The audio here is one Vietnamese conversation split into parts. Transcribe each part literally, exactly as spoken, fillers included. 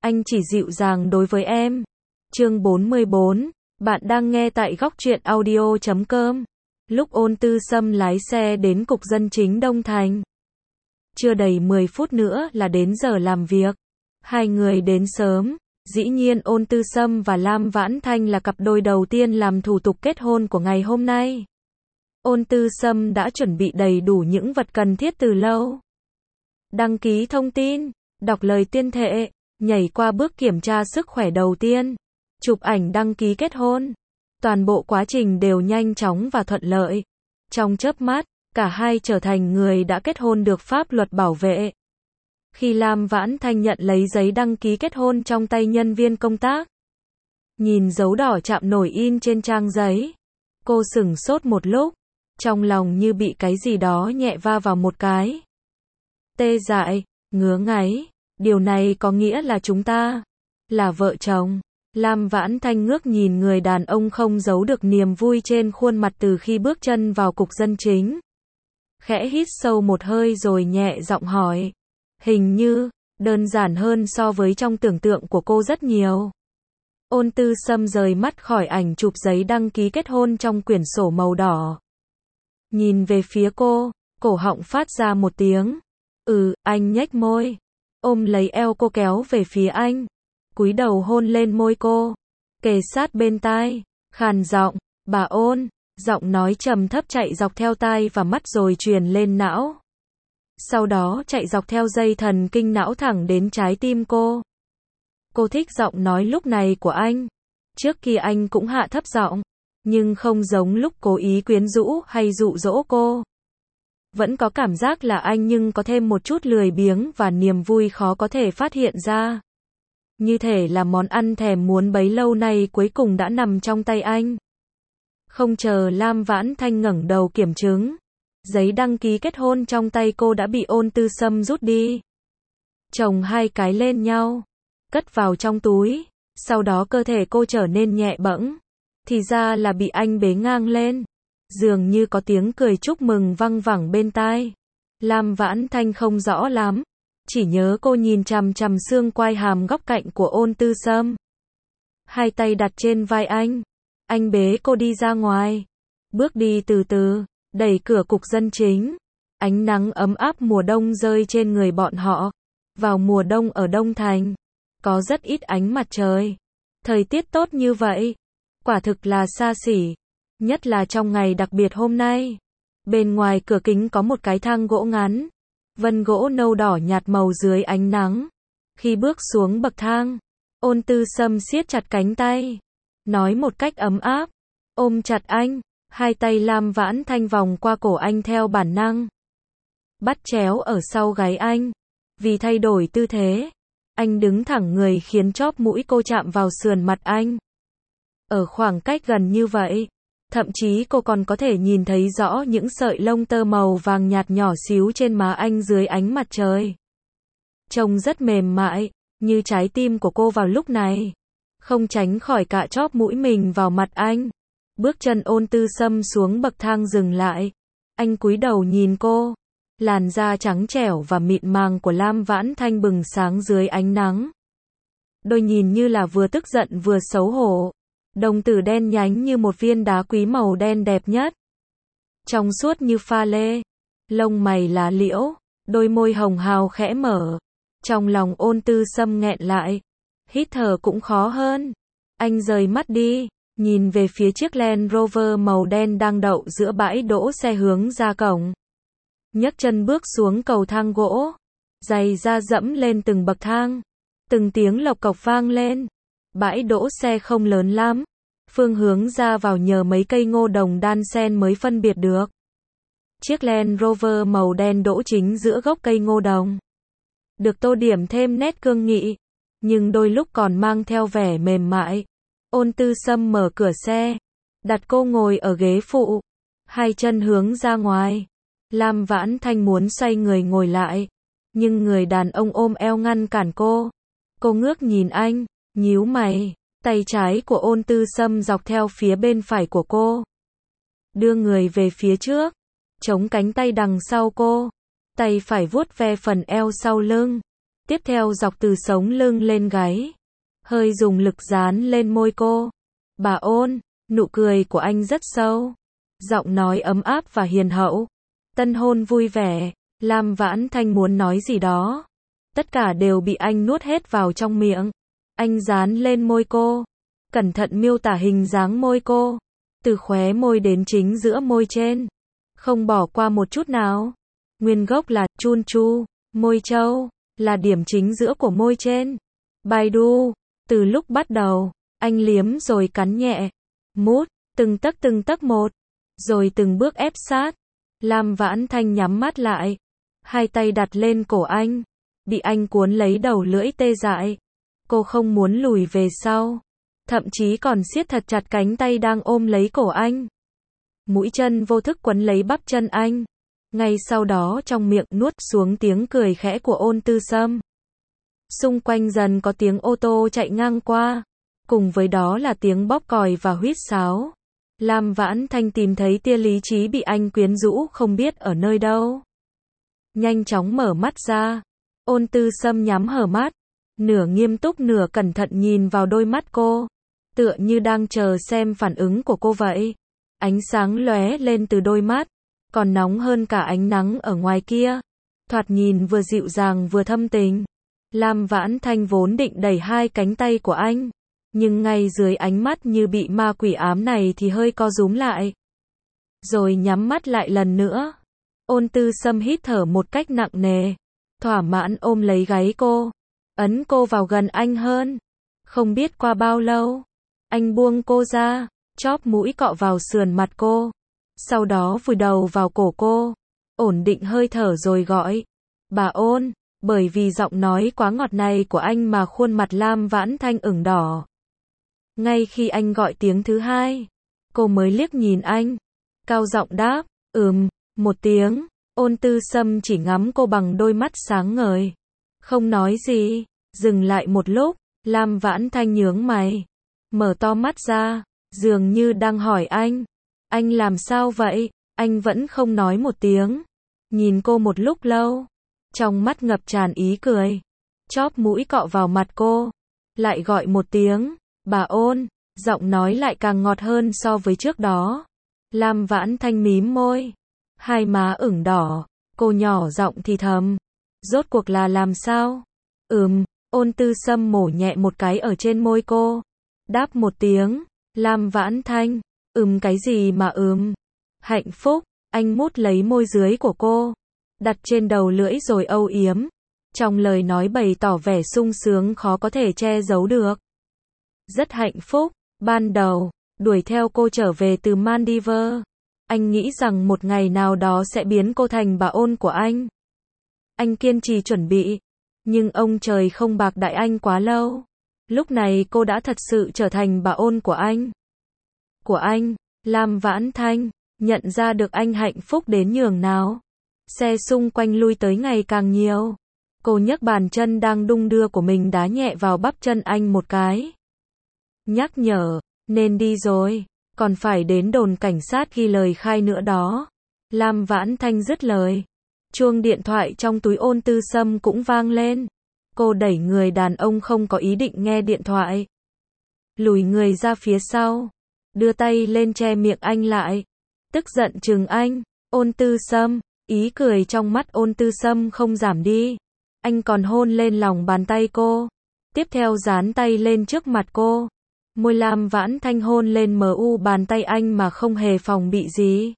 anh chỉ dịu dàng đối với em. Chương bốn mươi bốn, bạn đang nghe tại góc truyện audio chấm com. Lúc Ôn Tư Sâm lái xe đến Cục Dân chính Đông Thành. Chưa đầy mười phút nữa là đến giờ làm việc. Hai người đến sớm. Dĩ nhiên Ôn Tư Sâm và Lam Vãn Thanh là cặp đôi đầu tiên làm thủ tục kết hôn của ngày hôm nay. Ôn Tư Sâm đã chuẩn bị đầy đủ những vật cần thiết từ lâu. Đăng ký thông tin, đọc lời tuyên thệ, nhảy qua bước kiểm tra sức khỏe đầu tiên, chụp ảnh đăng ký kết hôn. Toàn bộ quá trình đều nhanh chóng và thuận lợi. Trong chớp mắt, cả hai trở thành người đã kết hôn được pháp luật bảo vệ. Khi Lam Vãn Thanh nhận lấy giấy đăng ký kết hôn trong tay nhân viên công tác, nhìn dấu đỏ chạm nổi in trên trang giấy, cô sửng sốt một lúc, trong lòng như bị cái gì đó nhẹ va vào một cái. Tê dại, ngứa ngáy, điều này có nghĩa là chúng ta là vợ chồng. Lam Vãn Thanh ngước nhìn người đàn ông không giấu được niềm vui trên khuôn mặt từ khi bước chân vào Cục Dân chính. Khẽ hít sâu một hơi rồi nhẹ giọng hỏi. Hình như, đơn giản hơn so với trong tưởng tượng của cô rất nhiều. Ôn Tư Sâm rời mắt khỏi ảnh chụp giấy đăng ký kết hôn trong quyển sổ màu đỏ. Nhìn về phía cô, cổ họng phát ra một tiếng. Ừ, anh nhếch môi. Ôm lấy eo cô kéo về phía anh. Cúi đầu hôn lên môi cô. Kề sát bên tai. Khàn giọng, bà Ôn. Giọng nói trầm thấp chạy dọc theo tai và mắt rồi truyền lên não. Sau đó chạy dọc theo dây thần kinh não thẳng đến trái tim cô. Cô thích giọng nói lúc này của anh. Trước kia anh cũng hạ thấp giọng, nhưng không giống lúc cố ý quyến rũ hay dụ dỗ cô. Vẫn có cảm giác là anh nhưng có thêm một chút lười biếng và niềm vui khó có thể phát hiện ra. Như thể là món ăn thèm muốn bấy lâu nay cuối cùng đã nằm trong tay anh. Không chờ Lam Vãn Thanh ngẩng đầu kiểm chứng, giấy đăng ký kết hôn trong tay cô đã bị Ôn Tư Sâm rút đi. Chồng hai cái lên nhau, cất vào trong túi, sau đó cơ thể cô trở nên nhẹ bẫng. Thì ra là bị anh bế ngang lên. Dường như có tiếng cười chúc mừng văng vẳng bên tai. Lam Vãn Thanh không rõ lắm, chỉ nhớ cô nhìn chằm chằm xương quai hàm góc cạnh của Ôn Tư Sâm. Hai tay đặt trên vai anh. Anh bế cô đi ra ngoài. Bước đi từ từ, đẩy cửa Cục Dân chính. Ánh nắng ấm áp mùa đông rơi trên người bọn họ. Vào mùa đông ở Đông Thành, có rất ít ánh mặt trời. Thời tiết tốt như vậy, quả thực là xa xỉ. Nhất là trong ngày đặc biệt hôm nay. Bên ngoài cửa kính có một cái thang gỗ ngắn. Vân gỗ nâu đỏ nhạt màu dưới ánh nắng. Khi bước xuống bậc thang, Ôn Tư Sâm siết chặt cánh tay. Nói một cách ấm áp. Ôm chặt anh. Hai tay Lam Vãn Thanh vòng qua cổ anh theo bản năng. Bắt chéo ở sau gáy anh. Vì thay đổi tư thế, anh đứng thẳng người khiến chóp mũi cô chạm vào sườn mặt anh. Ở khoảng cách gần như vậy, thậm chí cô còn có thể nhìn thấy rõ những sợi lông tơ màu vàng nhạt nhỏ xíu trên má anh dưới ánh mặt trời. Trông rất mềm mại, như trái tim của cô vào lúc này. Không tránh khỏi cạ chóp mũi mình vào mặt anh. Bước chân Ôn Tư Sâm xuống bậc thang dừng lại. Anh cúi đầu nhìn cô. Làn da trắng trẻo và mịn màng của Lam Vãn Thanh bừng sáng dưới ánh nắng. Đôi nhìn như là vừa tức giận vừa xấu hổ. Đồng tử đen nhánh như một viên đá quý màu đen đẹp nhất. Trong suốt như pha lê. Lông mày lá liễu. Đôi môi hồng hào khẽ mở. Trong lòng Ôn Tư Sâm nghẹn lại. Hít thở cũng khó hơn. Anh rời mắt đi. Nhìn về phía chiếc Land Rover màu đen đang đậu giữa bãi đỗ xe hướng ra cổng. Nhấc chân bước xuống cầu thang gỗ. Giày da dẫm lên từng bậc thang. Từng tiếng lộc cộc vang lên. Bãi đỗ xe không lớn lắm. Phương hướng ra vào nhờ mấy cây ngô đồng đan xen mới phân biệt được. Chiếc Land Rover màu đen đỗ chính giữa gốc cây ngô đồng. Được tô điểm thêm nét cương nghị, nhưng đôi lúc còn mang theo vẻ mềm mại. Ôn Tư Sâm mở cửa xe, đặt cô ngồi ở ghế phụ, hai chân hướng ra ngoài. Lam Vãn Thanh muốn xoay người ngồi lại, nhưng người đàn ông ôm eo ngăn cản cô. Cô ngước nhìn anh, nhíu mày, tay trái của Ôn Tư Sâm dọc theo phía bên phải của cô. Đưa người về phía trước, chống cánh tay đằng sau cô, tay phải vuốt ve phần eo sau lưng. Tiếp theo dọc từ sống lưng lên gáy, hơi dùng lực dán lên môi cô. Bà Ôn, nụ cười của anh rất sâu, giọng nói ấm áp và hiền hậu. Tân hôn vui vẻ, Lam Vãn Thanh muốn nói gì đó. Tất cả đều bị anh nuốt hết vào trong miệng. Anh dán lên môi cô, cẩn thận miêu tả hình dáng môi cô, từ khóe môi đến chính giữa môi trên, không bỏ qua một chút nào. Nguyên gốc là chun chu, môi trâu, là điểm chính giữa của môi trên. Baidu, từ lúc bắt đầu, anh liếm rồi cắn nhẹ, mút, từng tấc từng tấc một, rồi từng bước ép sát. Lam Vãn Thanh nhắm mắt lại, hai tay đặt lên cổ anh, bị anh cuốn lấy đầu lưỡi tê dại. Cô không muốn lùi về sau, thậm chí còn siết thật chặt cánh tay đang ôm lấy cổ anh. Mũi chân vô thức quấn lấy bắp chân anh. Ngay sau đó trong miệng nuốt xuống tiếng cười khẽ của Ôn Tư Sâm. Xung quanh dần có tiếng ô tô chạy ngang qua, cùng với đó là tiếng bóp còi và huýt sáo. Lam Vãn Thanh tìm thấy tia lý trí bị anh quyến rũ không biết ở nơi đâu. Nhanh chóng mở mắt ra. Ôn Tư Sâm nhắm hở mắt, nửa nghiêm túc nửa cẩn thận nhìn vào đôi mắt cô, tựa như đang chờ xem phản ứng của cô vậy. Ánh sáng lóe lên từ đôi mắt, còn nóng hơn cả ánh nắng ở ngoài kia. Thoạt nhìn vừa dịu dàng vừa thâm tình. Lam Vãn Thanh vốn định đẩy hai cánh tay của anh, nhưng ngay dưới ánh mắt như bị ma quỷ ám này thì hơi co rúm lại. Rồi nhắm mắt lại lần nữa. Ôn Tư Sâm hít thở một cách nặng nề, thỏa mãn ôm lấy gáy cô, ấn cô vào gần anh hơn. Không biết qua bao lâu, anh buông cô ra, chóp mũi cọ vào sườn mặt cô, sau đó vùi đầu vào cổ cô, ổn định hơi thở rồi gọi, bà Ôn. Bởi vì giọng nói quá ngọt này của anh mà khuôn mặt Lam Vãn Thanh ửng đỏ. Ngay khi anh gọi tiếng thứ hai, cô mới liếc nhìn anh, cao giọng đáp, ừm, một tiếng. Ôn Tư Sâm chỉ ngắm cô bằng đôi mắt sáng ngời, không nói gì. Dừng lại một lúc, Lam Vãn Thanh nhướng mày, mở to mắt ra, dường như đang hỏi anh, anh làm sao vậy? Anh vẫn không nói một tiếng, nhìn cô một lúc lâu, trong mắt ngập tràn ý cười, chóp mũi cọ vào mặt cô, lại gọi một tiếng, bà Ôn, giọng nói lại càng ngọt hơn so với trước đó. Lam Vãn Thanh mím môi, hai má ửng đỏ, cô nhỏ giọng thì thầm, rốt cuộc là làm sao? Ừm. Ôn Tư Sâm mổ nhẹ một cái ở trên môi cô, đáp một tiếng. Lam Vãn Thanh, ừm cái gì mà ừm? Hạnh phúc. Anh mút lấy môi dưới của cô, đặt trên đầu lưỡi rồi âu yếm, trong lời nói bày tỏ vẻ sung sướng khó có thể che giấu được. Rất hạnh phúc. Ban đầu, đuổi theo cô trở về từ Maldives, anh nghĩ rằng một ngày nào đó sẽ biến cô thành bà Ôn của anh. Anh kiên trì chuẩn bị, nhưng ông trời không bạc đãi anh quá lâu. Lúc này cô đã thật sự trở thành bà Ôn của anh. Của anh. Lam Vãn Thanh nhận ra được anh hạnh phúc đến nhường nào. Xe xung quanh lui tới ngày càng nhiều. Cô nhấc bàn chân đang đung đưa của mình đá nhẹ vào bắp chân anh một cái. Nhắc nhở, nên đi rồi, còn phải đến đồn cảnh sát ghi lời khai nữa đó. Lam Vãn Thanh dứt lời. Chuông điện thoại trong túi Ôn Tư Sâm cũng vang lên. Cô đẩy người đàn ông không có ý định nghe điện thoại, lùi người ra phía sau, đưa tay lên che miệng anh lại, tức giận trừng anh. Ôn Tư Sâm, ý cười trong mắt Ôn Tư Sâm không giảm đi. Anh còn hôn lên lòng bàn tay cô, tiếp theo dán tay lên trước mặt cô. Môi Lam Vãn Thanh hôn lên mờ u bàn tay anh mà không hề phòng bị gì.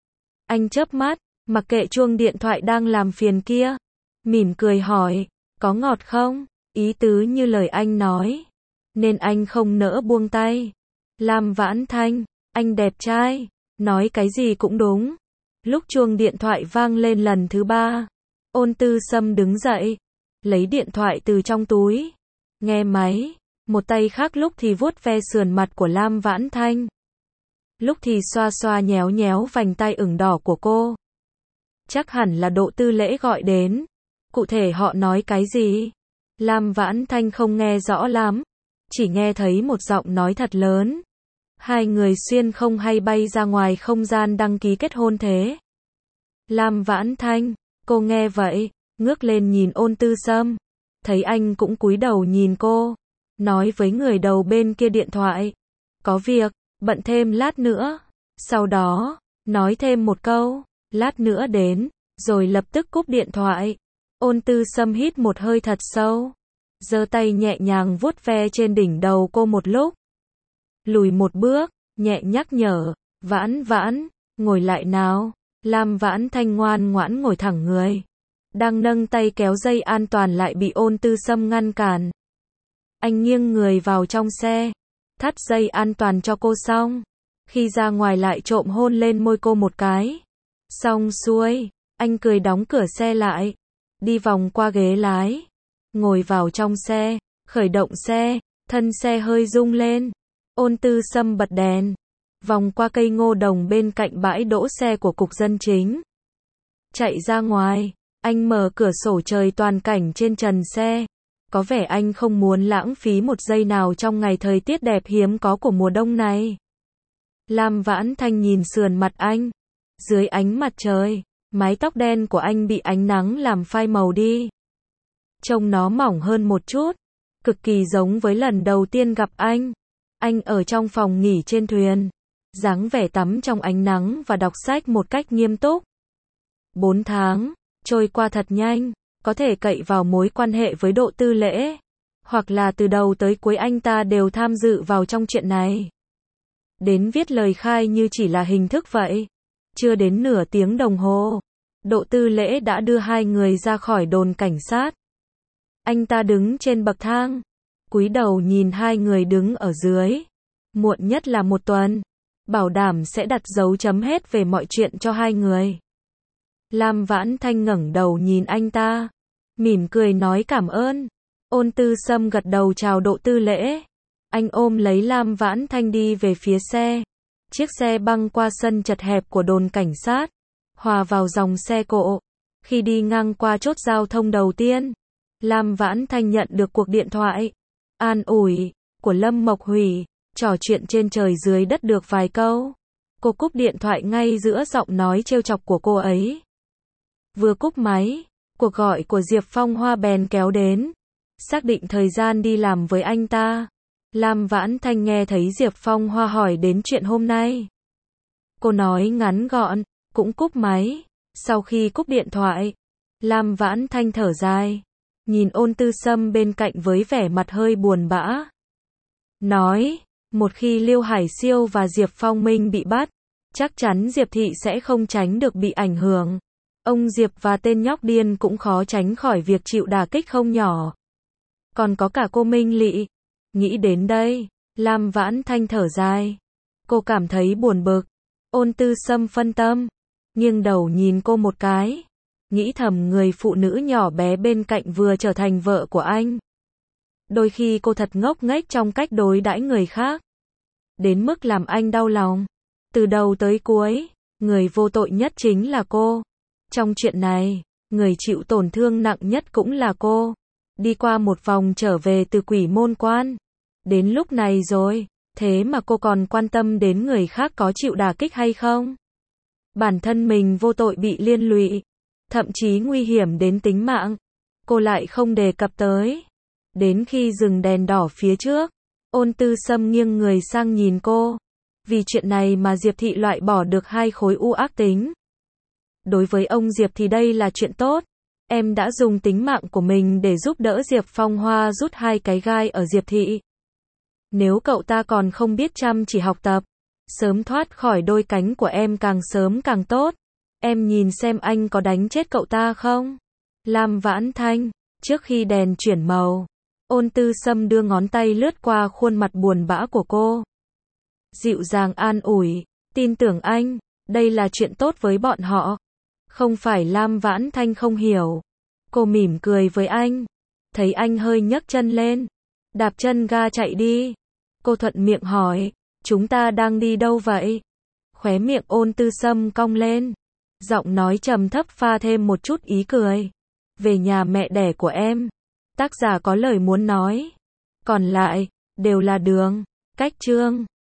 Anh chớp mắt, mặc kệ chuông điện thoại đang làm phiền kia, mỉm cười hỏi, có ngọt không? Ý tứ như lời anh nói, nên anh không nỡ buông tay. Lam Vãn Thanh, anh đẹp trai, nói cái gì cũng đúng. Lúc chuông điện thoại vang lên lần thứ ba, Ôn Tư Sâm đứng dậy, lấy điện thoại từ trong túi, nghe máy, một tay khác lúc thì vuốt ve sườn mặt của Lam Vãn Thanh, lúc thì xoa xoa nhéo nhéo vành tai ửng đỏ của cô. Chắc hẳn là Độ Tư Lễ gọi đến. Cụ thể họ nói cái gì? Lam Vãn Thanh không nghe rõ lắm, chỉ nghe thấy một giọng nói thật lớn. Hai người xuyên không hay bay ra ngoài không gian đăng ký kết hôn thế. Lam Vãn Thanh, cô nghe vậy, ngước lên nhìn Ôn Tư Sâm, thấy anh cũng cúi đầu nhìn cô, nói với người đầu bên kia điện thoại, có việc, bận thêm lát nữa. Sau đó, nói thêm một câu, lát nữa đến, rồi lập tức cúp điện thoại. Ôn Tư Sâm hít một hơi thật sâu, giơ tay nhẹ nhàng vuốt ve trên đỉnh đầu cô một lúc. Lùi một bước, nhẹ nhắc nhở, Vãn Vãn, ngồi lại nào. Lam Vãn Thanh ngoan ngoãn ngồi thẳng người, đang nâng tay kéo dây an toàn lại bị Ôn Tư Sâm ngăn cản. Anh nghiêng người vào trong xe, thắt dây an toàn cho cô xong, khi ra ngoài lại trộm hôn lên môi cô một cái. Xong xuôi, anh cười đóng cửa xe lại, đi vòng qua ghế lái, ngồi vào trong xe, khởi động xe, thân xe hơi rung lên. Ôn Tư Sâm bật đèn, vòng qua cây ngô đồng bên cạnh bãi đỗ xe của cục dân chính. Chạy ra ngoài, anh mở cửa sổ trời toàn cảnh trên trần xe. Có vẻ anh không muốn lãng phí một giây nào trong ngày thời tiết đẹp hiếm có của mùa đông này. Lam Vãn Thanh nhìn sườn mặt anh. Dưới ánh mặt trời, mái tóc đen của anh bị ánh nắng làm phai màu đi. Trông nó mỏng hơn một chút, cực kỳ giống với lần đầu tiên gặp anh. Anh ở trong phòng nghỉ trên thuyền, dáng vẻ tắm trong ánh nắng và đọc sách một cách nghiêm túc. Bốn tháng, trôi qua thật nhanh, có thể cậy vào mối quan hệ với Độ Tư Lễ. Hoặc là từ đầu tới cuối anh ta đều tham dự vào trong chuyện này. Đến viết lời khai như chỉ là hình thức vậy. Chưa đến nửa tiếng đồng hồ, Độ Tư Lễ đã đưa hai người ra khỏi đồn cảnh sát. Anh ta đứng trên bậc thang, cúi đầu nhìn hai người đứng ở dưới. Muộn nhất là một tuần, bảo đảm sẽ đặt dấu chấm hết về mọi chuyện cho hai người. Lam Vãn Thanh ngẩng đầu nhìn anh ta, mỉm cười nói cảm ơn. Ôn Tư Sâm gật đầu chào Độ Tư Lễ. Anh ôm lấy Lam Vãn Thanh đi về phía xe. Chiếc xe băng qua sân chật hẹp của đồn cảnh sát, hòa vào dòng xe cộ. Khi đi ngang qua chốt giao thông đầu tiên, Lam Vãn Thanh nhận được cuộc điện thoại an ủi của Lâm Mộc Hủy, trò chuyện trên trời dưới đất được vài câu. Cô cúp điện thoại ngay giữa giọng nói trêu chọc của cô ấy. Vừa cúp máy, cuộc gọi của Diệp Phong Hoa bèn kéo đến, xác định thời gian đi làm với anh ta. Lam Vãn Thanh nghe thấy Diệp Phong Hoa hỏi đến chuyện hôm nay. Cô nói ngắn gọn, cũng cúp máy. Sau khi cúp điện thoại, Lam Vãn Thanh thở dài, nhìn Ôn Tư Sâm bên cạnh với vẻ mặt hơi buồn bã. Nói, một khi Liêu Hải Siêu và Diệp Phong Minh bị bắt, chắc chắn Diệp Thị sẽ không tránh được bị ảnh hưởng. Ông Diệp và tên nhóc điên cũng khó tránh khỏi việc chịu đả kích không nhỏ. Còn có cả cô Minh Lị. Nghĩ đến đây, Lam Vãn Thanh thở dài. Cô cảm thấy buồn bực. Ôn Tư Sâm phân tâm, nghiêng đầu nhìn cô một cái, nghĩ thầm người phụ nữ nhỏ bé bên cạnh vừa trở thành vợ của anh. Đôi khi cô thật ngốc nghếch trong cách đối đãi người khác, đến mức làm anh đau lòng. Từ đầu tới cuối, người vô tội nhất chính là cô. Trong chuyện này, người chịu tổn thương nặng nhất cũng là cô. Đi qua một vòng trở về từ Quỷ Môn Quan. Đến lúc này rồi, thế mà cô còn quan tâm đến người khác có chịu đả kích hay không? Bản thân mình vô tội bị liên lụy, thậm chí nguy hiểm đến tính mạng, cô lại không đề cập tới. Đến khi dừng đèn đỏ phía trước, Ôn Tư Sâm nghiêng người sang nhìn cô. Vì chuyện này mà Diệp Thị loại bỏ được hai khối u ác tính. Đối với ông Diệp thì đây là chuyện tốt. Em đã dùng tính mạng của mình để giúp đỡ Diệp Phong Hoa rút hai cái gai ở Diệp Thị. Nếu cậu ta còn không biết chăm chỉ học tập, sớm thoát khỏi đôi cánh của em càng sớm càng tốt. Em nhìn xem anh có đánh chết cậu ta không? Lam Vãn Thanh, trước khi đèn chuyển màu, Ôn Tư Sâm đưa ngón tay lướt qua khuôn mặt buồn bã của cô. Dịu dàng an ủi, tin tưởng anh, đây là chuyện tốt với bọn họ. Không phải Lam Vãn Thanh không hiểu. Cô mỉm cười với anh, thấy anh hơi nhấc chân lên, đạp chân ga chạy đi. Cô thuận miệng hỏi, chúng ta đang đi đâu vậy? Khóe miệng Ôn Tư Sâm cong lên, giọng nói trầm thấp pha thêm một chút ý cười. Về nhà mẹ đẻ của em. Tác giả có lời muốn nói. Còn lại, đều là đường, cách chương.